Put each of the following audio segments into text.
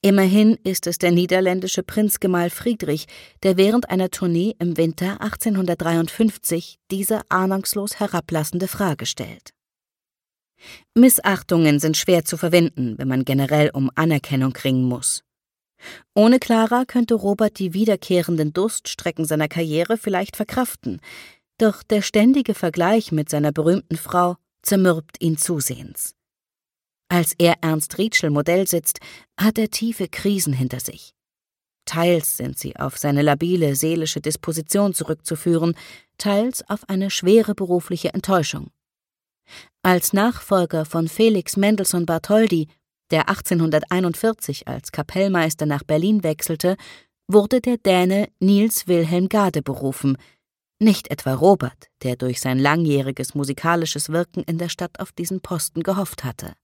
Immerhin ist es der niederländische Prinzgemahl Friedrich, der während einer Tournee im Winter 1853 diese ahnungslos herablassende Frage stellt. Missachtungen sind schwer zu verwenden, wenn man generell um Anerkennung ringen muss. Ohne Clara könnte Robert die wiederkehrenden Durststrecken seiner Karriere vielleicht verkraften, doch der ständige Vergleich mit seiner berühmten Frau zermürbt ihn zusehends. Als er Ernst Rietschel Modell sitzt, hat er tiefe Krisen hinter sich. Teils sind sie auf seine labile seelische Disposition zurückzuführen, teils auf eine schwere berufliche Enttäuschung. Als Nachfolger von Felix Mendelssohn Bartholdy, der 1841 als Kapellmeister nach Berlin wechselte, wurde der Däne Niels Wilhelm Gade berufen, nicht etwa Robert, der durch sein langjähriges musikalisches Wirken in der Stadt auf diesen Posten gehofft hatte.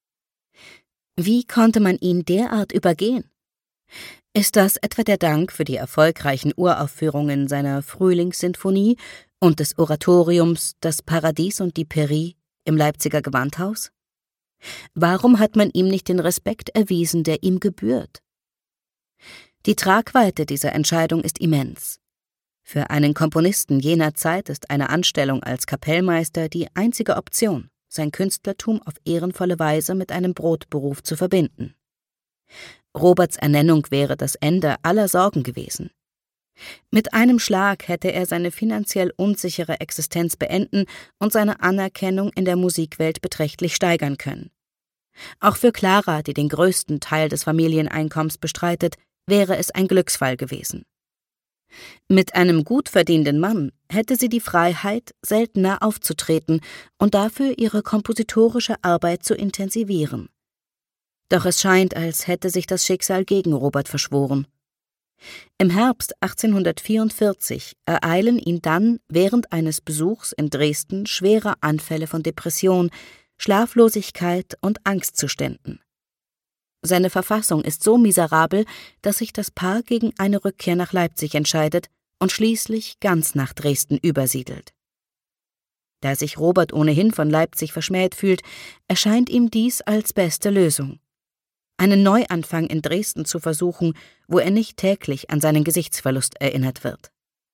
Wie konnte man ihn derart übergehen? Ist das etwa der Dank für die erfolgreichen Uraufführungen seiner Frühlingssinfonie und des Oratoriums Das Paradies und die Pairie im Leipziger Gewandhaus? Warum hat man ihm nicht den Respekt erwiesen, der ihm gebührt? Die Tragweite dieser Entscheidung ist immens. Für einen Komponisten jener Zeit ist eine Anstellung als Kapellmeister die einzige Option, sein Künstlertum auf ehrenvolle Weise mit einem Brotberuf zu verbinden. Roberts Ernennung wäre das Ende aller Sorgen gewesen. Mit einem Schlag hätte er seine finanziell unsichere Existenz beenden und seine Anerkennung in der Musikwelt beträchtlich steigern können. Auch für Clara, die den größten Teil des Familieneinkommens bestreitet, wäre es ein Glücksfall gewesen. Mit einem gut verdienenden Mann hätte sie die Freiheit, seltener aufzutreten und dafür ihre kompositorische Arbeit zu intensivieren. Doch es scheint, als hätte sich das Schicksal gegen Robert verschworen. Im Herbst 1844 ereilen ihn dann während eines Besuchs in Dresden schwere Anfälle von Depression, Schlaflosigkeit und Angstzuständen. Seine Verfassung ist so miserabel, dass sich das Paar gegen eine Rückkehr nach Leipzig entscheidet und schließlich ganz nach Dresden übersiedelt. Da sich Robert ohnehin von Leipzig verschmäht fühlt, erscheint ihm dies als beste Lösung. Einen Neuanfang in Dresden zu versuchen, wo er nicht täglich an seinen Gesichtsverlust erinnert wird.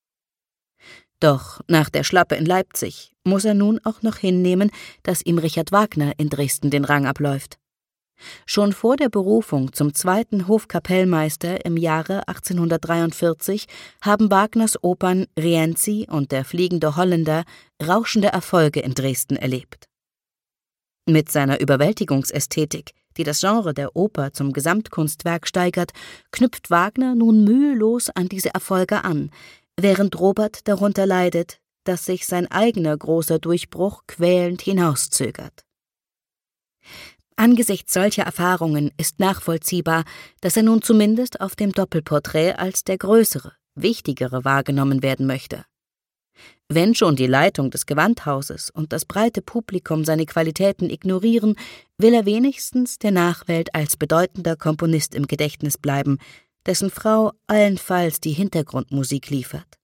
Doch nach der Schlappe in Leipzig muss er nun auch noch hinnehmen, dass ihm Richard Wagner in Dresden den Rang abläuft. Schon vor der Berufung zum zweiten Hofkapellmeister im Jahre 1843 haben Wagners Opern Rienzi und Der fliegende Holländer rauschende Erfolge in Dresden erlebt. Mit seiner Überwältigungsästhetik, die das Genre der Oper zum Gesamtkunstwerk steigert, knüpft Wagner nun mühelos an diese Erfolge an, während Robert darunter leidet, dass sich sein eigener großer Durchbruch quälend hinauszögert. Angesichts solcher Erfahrungen ist nachvollziehbar, dass er nun zumindest auf dem Doppelporträt als der größere, wichtigere wahrgenommen werden möchte. Wenn schon die Leitung des Gewandhauses und das breite Publikum seine Qualitäten ignorieren, will er wenigstens der Nachwelt als bedeutender Komponist im Gedächtnis bleiben, dessen Frau allenfalls die Hintergrundmusik liefert.